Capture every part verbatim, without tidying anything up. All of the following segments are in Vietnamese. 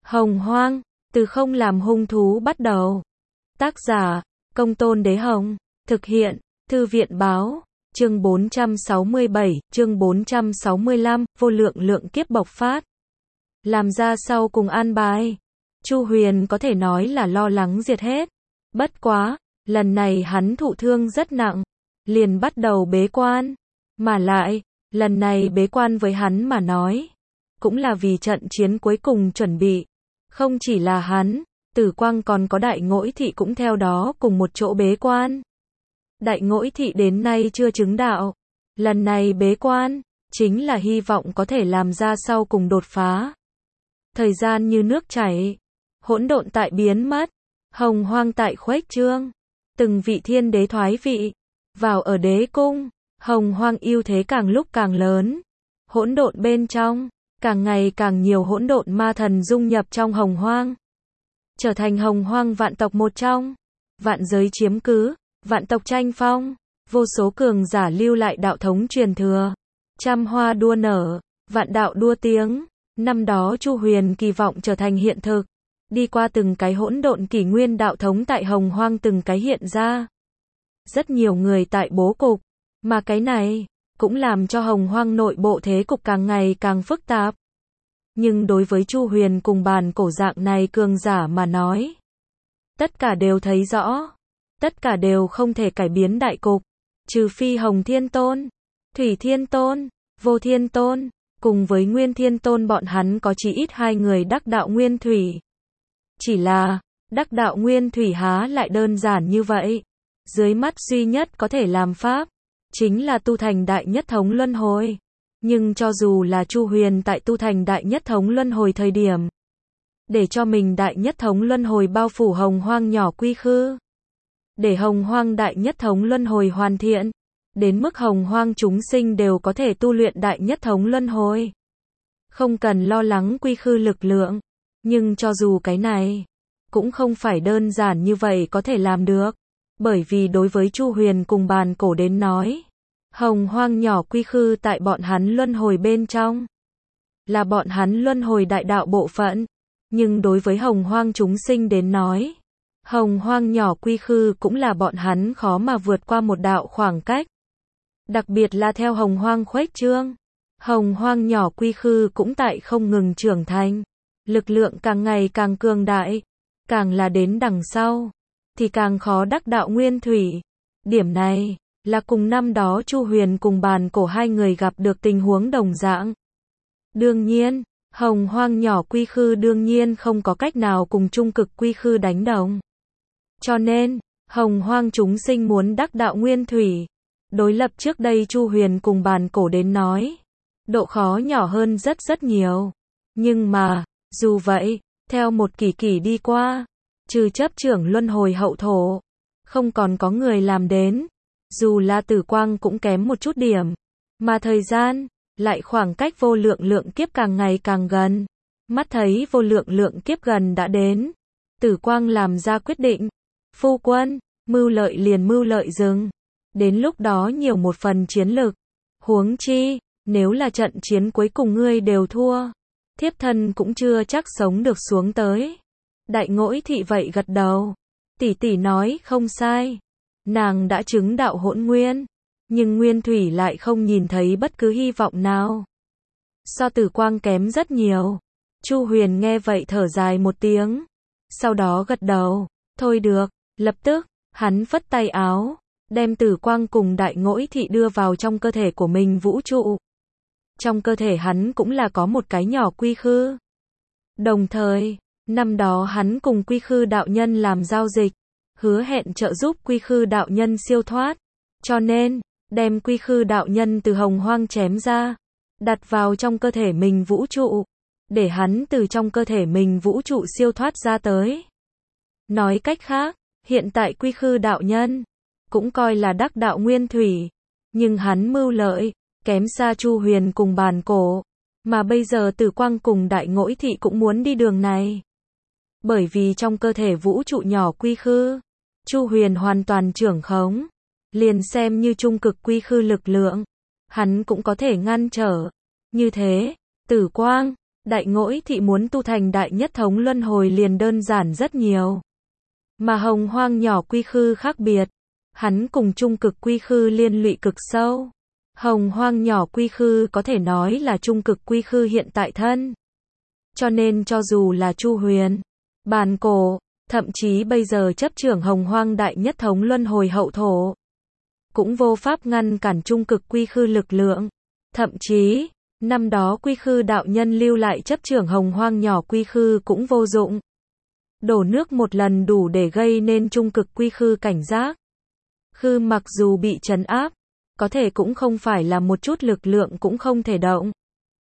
Hồng Hoang, từ không làm hung thú bắt đầu. Tác giả, Công Tôn Đế Hồng. Thực hiện, Thư viện Báo. Chương bốn trăm sáu mươi bảy, chương bốn trăm sáu mươi lăm, vô lượng lượng kiếp bộc phát. Làm ra sau cùng an bài. Chu Huyền có thể nói là lo lắng diệt hết. Bất quá, lần này hắn thụ thương rất nặng, liền bắt đầu bế quan. Mà lại, lần này bế quan với hắn mà nói, cũng là vì trận chiến cuối cùng chuẩn bị. Không chỉ là hắn, Tử Quang còn có Đại Ngỗi Thị cũng theo đó cùng một chỗ bế quan. Đại Ngỗi Thị đến nay chưa chứng đạo. Lần này bế quan, chính là hy vọng có thể làm ra sau cùng đột phá. Thời gian như nước chảy, hỗn độn tại biến mất, hồng hoang tại khuếch trương. Từng vị thiên đế thoái vị, vào ở đế cung, hồng hoang ưu thế càng lúc càng lớn. Hỗn độn bên trong, càng ngày càng nhiều hỗn độn ma thần dung nhập trong hồng hoang. Trở thành hồng hoang vạn tộc một trong. Vạn giới chiếm cứ, vạn tộc tranh phong, vô số cường giả lưu lại đạo thống truyền thừa. Trăm hoa đua nở, vạn đạo đua tiếng. Năm đó Chu Huyền kỳ vọng trở thành hiện thực. Đi qua từng cái hỗn độn kỷ nguyên đạo thống tại hồng hoang từng cái hiện ra. Rất nhiều người tại bố cục, mà cái này cũng làm cho hồng hoang nội bộ thế cục càng ngày càng phức tạp. Nhưng đối với Chu Huyền cùng bàn cổ dạng này cường giả mà nói, tất cả đều thấy rõ, tất cả đều không thể cải biến đại cục, trừ phi Hồng Thiên Tôn, Thủy Thiên Tôn, Vô Thiên Tôn, cùng với Nguyên Thiên Tôn bọn hắn có chí ít hai người đắc đạo nguyên thủy. Chỉ là, đắc đạo nguyên thủy há lại đơn giản như vậy. Dưới mắt duy nhất có thể làm pháp, chính là tu thành đại nhất thống luân hồi. Nhưng cho dù là Chu Huyền tại tu thành đại nhất thống luân hồi thời điểm, để cho mình đại nhất thống luân hồi bao phủ hồng hoang nhỏ quy khư, để hồng hoang đại nhất thống luân hồi hoàn thiện, đến mức hồng hoang chúng sinh đều có thể tu luyện đại nhất thống luân hồi. Không cần lo lắng quy khư lực lượng, nhưng cho dù cái này, cũng không phải đơn giản như vậy có thể làm được. Bởi vì đối với Chu Huyền cùng bàn cổ đến nói, hồng hoang nhỏ quy khư tại bọn hắn luân hồi bên trong, là bọn hắn luân hồi đại đạo bộ phận. Nhưng đối với hồng hoang chúng sinh đến nói, hồng hoang nhỏ quy khư cũng là bọn hắn khó mà vượt qua một đạo khoảng cách. Đặc biệt là theo hồng hoang khuếch trương, hồng hoang nhỏ quy khư cũng tại không ngừng trưởng thành, lực lượng càng ngày càng cường đại, càng là đến đằng sau thì càng khó đắc đạo nguyên thủy. Điểm này là cùng năm đó Chu Huyền cùng bàn cổ hai người gặp được tình huống đồng dạng. Đương nhiên, hồng hoang nhỏ quy khư đương nhiên không có cách nào cùng trung cực quy khư đánh đồng. Cho nên, hồng hoang chúng sinh muốn đắc đạo nguyên thủy, đối lập trước đây Chu Huyền cùng bàn cổ đến nói, độ khó nhỏ hơn rất rất nhiều. Nhưng mà, dù vậy, theo một kỷ kỷ đi qua, trừ chấp trưởng luân hồi hậu thổ, không còn có người làm đến. Dù là Tử Quang cũng kém một chút điểm, mà thời gian lại khoảng cách vô lượng lượng kiếp càng ngày càng gần. Mắt thấy vô lượng lượng kiếp gần đã đến, Tử Quang làm ra quyết định, phu quân, mưu lợi liền mưu lợi dừng, đến lúc đó nhiều một phần chiến lực. Huống chi, nếu là trận chiến cuối cùng ngươi đều thua, thiếp thân cũng chưa chắc sống được xuống tới. Đại Ngỗi Thị vậy gật đầu, tỷ tỷ nói không sai. Nàng đã chứng đạo hỗn nguyên, nhưng nguyên thủy lại không nhìn thấy bất cứ hy vọng nào. So Tử Quang kém rất nhiều. Chu Huyền nghe vậy thở dài một tiếng, sau đó gật đầu, thôi được. Lập tức, hắn phất tay áo, đem Tử Quang cùng Đại Ngỗi Thị đưa vào trong cơ thể của mình vũ trụ. Trong cơ thể hắn cũng là có một cái nhỏ quy khư. Đồng thời, năm đó hắn cùng quy khư đạo nhân làm giao dịch, hứa hẹn trợ giúp quy khư đạo nhân siêu thoát. Cho nên, đem quy khư đạo nhân từ hồng hoang chém ra, đặt vào trong cơ thể mình vũ trụ, để hắn từ trong cơ thể mình vũ trụ siêu thoát ra tới. Nói cách khác, hiện tại quy khư đạo nhân cũng coi là đắc đạo nguyên thủy, nhưng hắn mưu lợi kém xa Chu Huyền cùng bàn cổ, mà bây giờ Tử Quang cùng Đại Ngỗi Thị cũng muốn đi đường này. Bởi vì trong cơ thể vũ trụ nhỏ quy khư, Chu Huyền hoàn toàn trưởng khống, liền xem như trung cực quy khư lực lượng, hắn cũng có thể ngăn trở. Như thế, Tử Quang, Đại Ngỗi Thị muốn tu thành Đại Nhất Thống Luân Hồi liền đơn giản rất nhiều. Mà Hồng Hoang nhỏ quy khư khác biệt. Hắn cùng Trung Cực quy khư liên lụy cực sâu. Hồng Hoang nhỏ quy khư có thể nói là Trung Cực quy khư hiện tại thân. Cho nên cho dù là Chu Huyền, Bàn Cổ, thậm chí bây giờ chấp trưởng Hồng Hoang Đại Nhất Thống Luân Hồi hậu thổ, cũng vô pháp ngăn cản Trung Cực quy khư lực lượng. Thậm chí, năm đó quy khư đạo nhân lưu lại chấp trưởng Hồng Hoang nhỏ quy khư cũng vô dụng. Đổ nước một lần đủ để gây nên Trung Cực quy khư cảnh giác. Khư mặc dù bị trấn áp, có thể cũng không phải là một chút lực lượng cũng không thể động.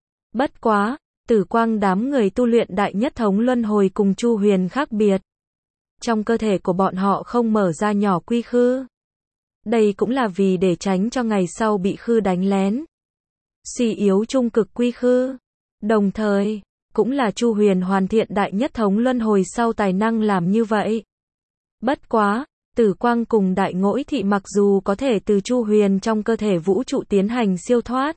Bất quá, Tử Quang đám người tu luyện Đại Nhất Thống Luân Hồi cùng Chu Huyền khác biệt. Trong cơ thể của bọn họ không mở ra nhỏ quy khư. Đây cũng là vì để tránh cho ngày sau bị khư đánh lén, suy yếu Trung Cực quy khư. Đồng thời, cũng là Chu Huyền hoàn thiện Đại Nhất Thống Luân Hồi sau tài năng làm như vậy. Bất quá, Tử Quang cùng Đại Ngỗi Thị mặc dù có thể từ Chu Huyền trong cơ thể vũ trụ tiến hành siêu thoát,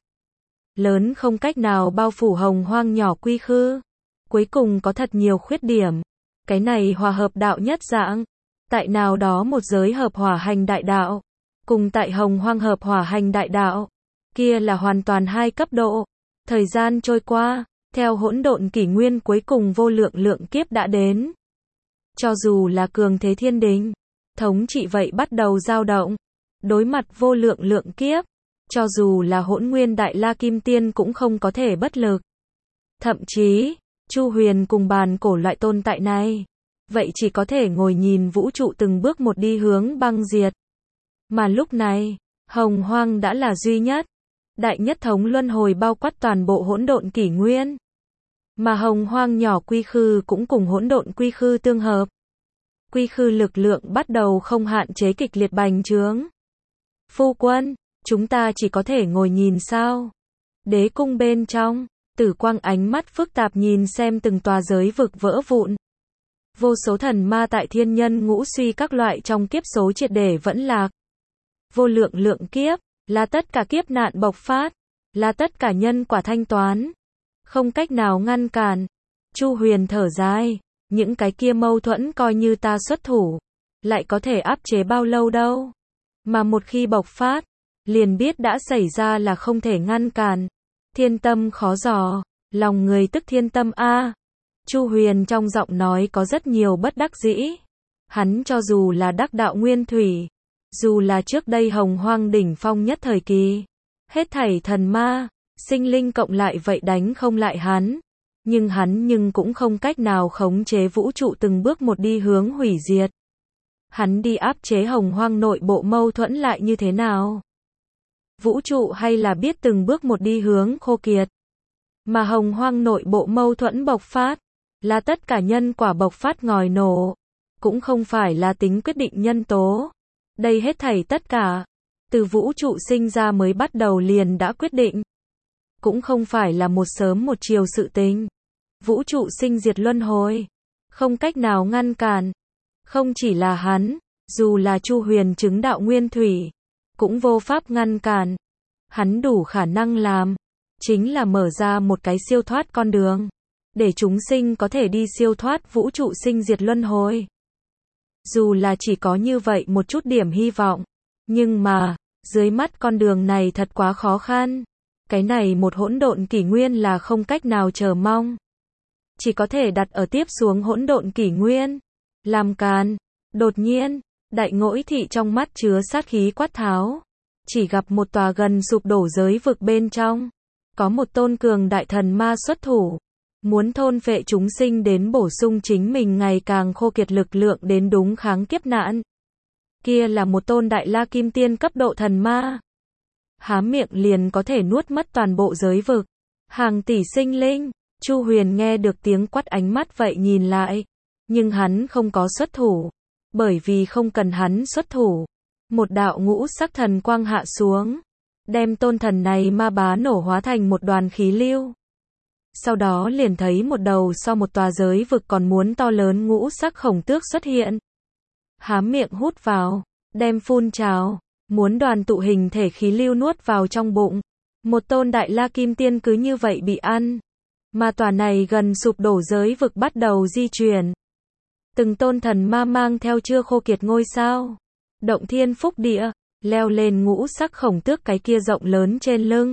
lớn không cách nào bao phủ Hồng Hoang nhỏ quy khư. Cuối cùng có thật nhiều khuyết điểm. Cái này hòa hợp đạo nhất dạng, tại nào đó một giới hợp hỏa hành đại đạo, cùng tại Hồng Hoang hợp hỏa hành đại đạo, kia là hoàn toàn hai cấp độ. Thời gian trôi qua, theo hỗn độn kỷ nguyên cuối cùng vô lượng lượng kiếp đã đến. Cho dù là cường thế thiên đình, thống trị vậy bắt đầu dao động. Đối mặt vô lượng lượng kiếp, cho dù là hỗn nguyên đại la kim tiên cũng không có thể bất lực. Thậm chí, Chu Huyền cùng Bàn Cổ loại tồn tại này, vậy chỉ có thể ngồi nhìn vũ trụ từng bước một đi hướng băng diệt. Mà lúc này, Hồng Hoang đã là duy nhất. Đại Nhất Thống Luân Hồi bao quát toàn bộ hỗn độn kỷ nguyên. Mà Hồng Hoang nhỏ quy khư cũng cùng hỗn độn quy khư tương hợp. Quy khư lực lượng bắt đầu không hạn chế kịch liệt bành trướng. Phu quân, chúng ta chỉ có thể ngồi nhìn sao? Đế cung bên trong, Tử Quang ánh mắt phức tạp nhìn xem từng tòa giới vực vỡ vụn. Vô số thần ma tại thiên nhân ngũ suy các loại trong kiếp số triệt để vẫn lạc. Vô lượng lượng kiếp, là tất cả kiếp nạn bộc phát, là tất cả nhân quả thanh toán. Không cách nào ngăn cản. Chu Huyền thở dài, những cái kia mâu thuẫn coi như ta xuất thủ, lại có thể áp chế bao lâu đâu. Mà một khi bộc phát, liền biết đã xảy ra là không thể ngăn cản. Thiên tâm khó dò, lòng người tức thiên tâm a. Chu Huyền trong giọng nói có rất nhiều bất đắc dĩ. Hắn cho dù là đắc đạo nguyên thủy, dù là trước đây Hồng Hoang đỉnh phong nhất thời kỳ, hết thảy thần ma, sinh linh cộng lại vậy đánh không lại hắn. Nhưng hắn nhưng cũng không cách nào khống chế vũ trụ từng bước một đi hướng hủy diệt. Hắn đi áp chế Hồng Hoang nội bộ mâu thuẫn lại như thế nào? Vũ trụ hay là biết từng bước một đi hướng khô kiệt. Mà Hồng Hoang nội bộ mâu thuẫn bộc phát, là tất cả nhân quả bộc phát ngòi nổ, cũng không phải là tính quyết định nhân tố. Đây hết thảy tất cả, từ vũ trụ sinh ra mới bắt đầu liền đã quyết định. Cũng không phải là một sớm một chiều sự tình. Vũ trụ sinh diệt luân hồi, không cách nào ngăn cản. Không chỉ là hắn, dù là Chu Huyền chứng đạo nguyên thủy, cũng vô pháp ngăn cản. Hắn đủ khả năng làm, chính là mở ra một cái siêu thoát con đường, để chúng sinh có thể đi siêu thoát vũ trụ sinh diệt luân hồi. Dù là chỉ có như vậy một chút điểm hy vọng, nhưng mà, dưới mắt con đường này thật quá khó khăn. Cái này một hỗn độn kỷ nguyên là không cách nào chờ mong. Chỉ có thể đặt ở tiếp xuống hỗn độn kỷ nguyên. Làm càn. Đột nhiên, Đại Ngỗi Thị trong mắt chứa sát khí quát tháo. Chỉ gặp một tòa gần sụp đổ giới vực bên trong. Có một tôn cường đại thần ma xuất thủ. Muốn thôn phệ chúng sinh đến bổ sung chính mình ngày càng khô kiệt lực lượng đến đúng kháng kiếp nạn. Kia là một tôn đại la kim tiên cấp độ thần ma. Há miệng liền có thể nuốt mất toàn bộ giới vực. Hàng tỷ sinh linh. Chu Huyền nghe được tiếng quát ánh mắt vậy nhìn lại. Nhưng hắn không có xuất thủ. Bởi vì không cần hắn xuất thủ. Một đạo ngũ sắc thần quang hạ xuống. Đem tôn thần này ma bá nổ hóa thành một đoàn khí lưu. Sau đó liền thấy một đầu so một tòa giới vực còn muốn to lớn ngũ sắc khổng tước xuất hiện. Há miệng hút vào. Đem phun trào. Muốn đoàn tụ hình thể khí lưu nuốt vào trong bụng. Một tôn đại la kim tiên cứ như vậy bị ăn. mà tòa này gần sụp đổ giới vực bắt đầu di chuyển. Từng tôn thần ma mang theo chưa khô kiệt ngôi sao, động thiên phúc địa, leo lên ngũ sắc khổng tước cái kia rộng lớn trên lưng.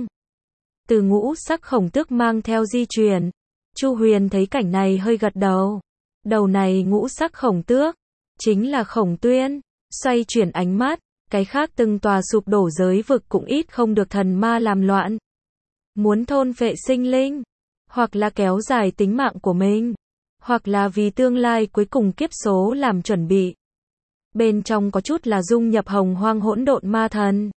Từ ngũ sắc khổng tước mang theo di chuyển, Chu Huyền thấy cảnh này hơi gật đầu. Đầu này ngũ sắc khổng tước, chính là Khổng Tuyên, xoay chuyển ánh mắt, cái khác từng tòa sụp đổ giới vực cũng ít không được thần ma làm loạn. Muốn thôn phệ sinh linh, hoặc là kéo dài tính mạng của mình, hoặc là vì tương lai cuối cùng kiếp số làm chuẩn bị. Bên trong có chút là dung nhập hồng hoang hỗn độn ma thần.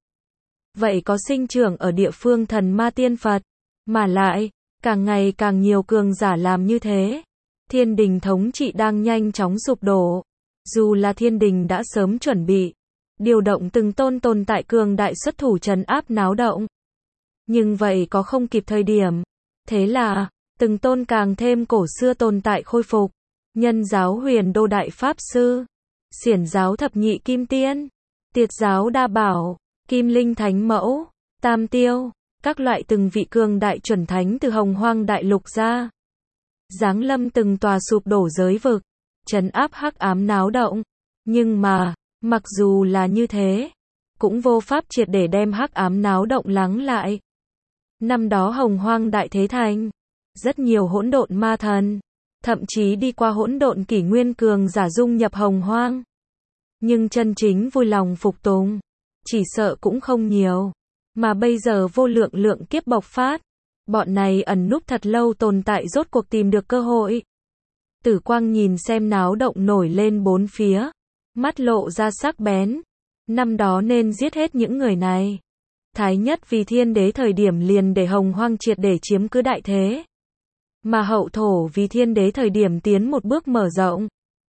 Vậy có sinh trưởng ở địa phương thần ma tiên Phật, mà lại, càng ngày càng nhiều cường giả làm như thế. Thiên đình thống trị đang nhanh chóng sụp đổ. Dù là thiên đình đã sớm chuẩn bị, điều động từng tôn tồn tại cường đại xuất thủ trấn áp náo động. Nhưng vậy có không kịp thời điểm. Thế là, từng tôn càng thêm cổ xưa tồn tại khôi phục. Nhân giáo Huyền Đô Đại Pháp Sư, Xiển giáo Thập Nhị Kim Tiên, Tiệt giáo Đa Bảo, Kim Linh Thánh Mẫu, Tam Tiêu, các loại từng vị cường đại chuẩn thánh từ hồng hoang đại lục ra. Giáng lâm từng tòa sụp đổ giới vực, trấn áp hắc ám náo động. Nhưng mà, mặc dù là như thế, cũng vô pháp triệt để đem hắc ám náo động lắng lại. Năm đó hồng hoang đại thế thành, rất nhiều hỗn độn ma thần, thậm chí đi qua hỗn độn kỷ nguyên cường giả dung nhập hồng hoang. Nhưng chân chính vui lòng phục tùng, chỉ sợ cũng không nhiều. Mà bây giờ vô lượng lượng kiếp bộc phát, bọn này ẩn núp thật lâu tồn tại rốt cuộc tìm được cơ hội. Tử Quang nhìn xem náo động nổi lên bốn phía, mắt lộ ra sắc bén. Năm đó nên giết hết những người này. Thái Nhất vì Thiên Đế thời điểm liền để hồng hoang triệt để chiếm cứ đại thế. Mà Hậu Thổ vì Thiên Đế thời điểm tiến một bước mở rộng,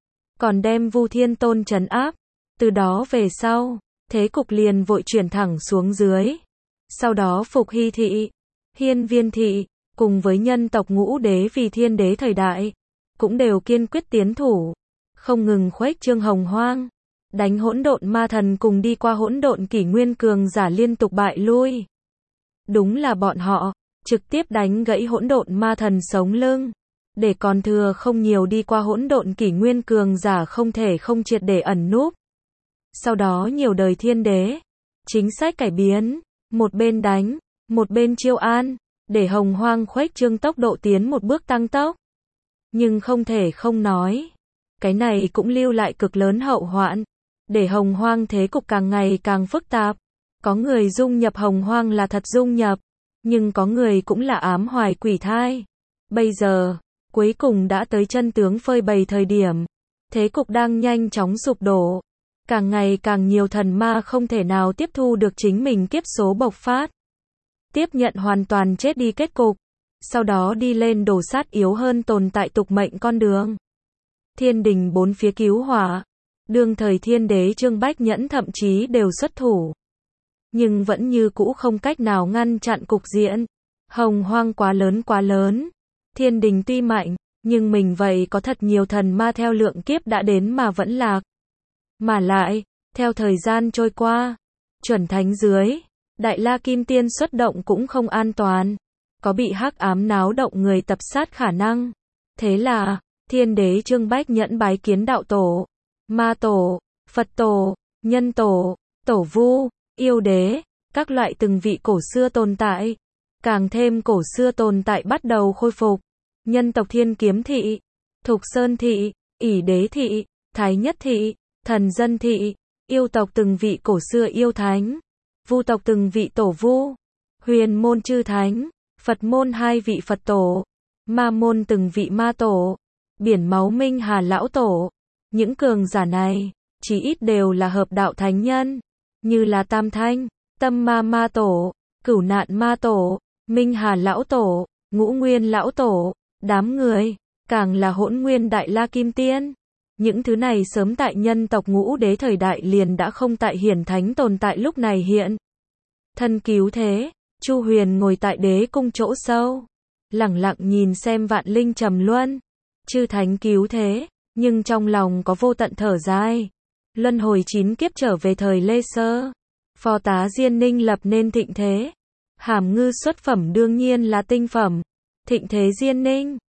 còn đem Vu Thiên Tôn trấn áp. Từ đó về sau, thế cục liền vội chuyển thẳng xuống dưới. Sau đó Phục Hy Thị, Hiên Viên Thị, cùng với nhân tộc Ngũ Đế vì Thiên Đế thời đại, cũng đều kiên quyết tiến thủ, không ngừng khuếch trương hồng hoang, đánh hỗn độn ma thần cùng đi qua hỗn độn kỷ nguyên cường giả liên tục bại lui. Đúng là bọn họ, trực tiếp đánh gãy hỗn độn ma thần sống lưng, để còn thừa không nhiều đi qua hỗn độn kỷ nguyên cường giả không thể không triệt để ẩn núp. Sau đó nhiều đời Thiên Đế, chính sách cải biến, một bên đánh, một bên chiêu an, để hồng hoang khuếch trương tốc độ tiến một bước tăng tốc. Nhưng không thể không nói, cái này cũng lưu lại cực lớn hậu hoạn, để hồng hoang thế cục càng ngày càng phức tạp. Có người dung nhập hồng hoang là thật dung nhập, nhưng có người cũng là ám hoài quỷ thai. Bây giờ, cuối cùng đã tới chân tướng phơi bày thời điểm, thế cục đang nhanh chóng sụp đổ. Càng ngày càng nhiều thần ma không thể nào tiếp thu được chính mình kiếp số bộc phát. Tiếp nhận hoàn toàn chết đi kết cục. Sau đó đi lên đổ sát yếu hơn tồn tại tục mệnh con đường. Thiên đình bốn phía cứu hỏa. Đương thời Thiên Đế Trương Bách Nhẫn thậm chí đều xuất thủ. Nhưng vẫn như cũ không cách nào ngăn chặn cục diện. Hồng hoang quá lớn quá lớn. Thiên đình tuy mạnh, nhưng mình vậy có thật nhiều thần ma theo lượng kiếp đã đến mà vẫn lạc. Mà lại, theo thời gian trôi qua, chuẩn thánh dưới, Đại La Kim Tiên xuất động cũng không an toàn. Có bị hắc ám náo động người tập sát khả năng. Thế là, Thiên Đế Trương Bách Nhẫn bái kiến đạo tổ, ma tổ, Phật tổ, nhân tổ, tổ vu, yêu đế, các loại từng vị cổ xưa tồn tại. Càng thêm cổ xưa tồn tại bắt đầu khôi phục. Nhân tộc Thiên Kiếm Thị, Thục Sơn Thị, ỷ Đế Thị, Thái Nhất Thị, Thần Dân Thị, yêu tộc từng vị cổ xưa yêu thánh, vu tộc từng vị tổ vu, huyền môn chư thánh, Phật môn hai vị Phật tổ, ma môn từng vị ma tổ, biển máu minh hà lão tổ. Những cường giả này, chí ít đều là hợp đạo thánh nhân, như là Tam Thanh, Tâm Ma Ma Tổ, Cửu Nạn Ma Tổ, Minh Hà lão tổ, Ngũ Nguyên lão tổ, đám người, càng là Hỗn Nguyên Đại La Kim Tiên. Những thứ này sớm tại nhân tộc Ngũ Đế thời đại liền đã không tại hiển thánh tồn tại lúc này hiện. Thân cứu thế, Chu Huyền ngồi tại đế cung chỗ sâu, lẳng lặng nhìn xem vạn linh trầm luân, chư thánh cứu thế, nhưng trong lòng có vô tận thở dài. Luân hồi chín kiếp trở về thời Lê Sơ, phò tá Diên Ninh lập nên thịnh thế. Hàm Ngư xuất phẩm đương nhiên là tinh phẩm, Thịnh Thế Diên Ninh.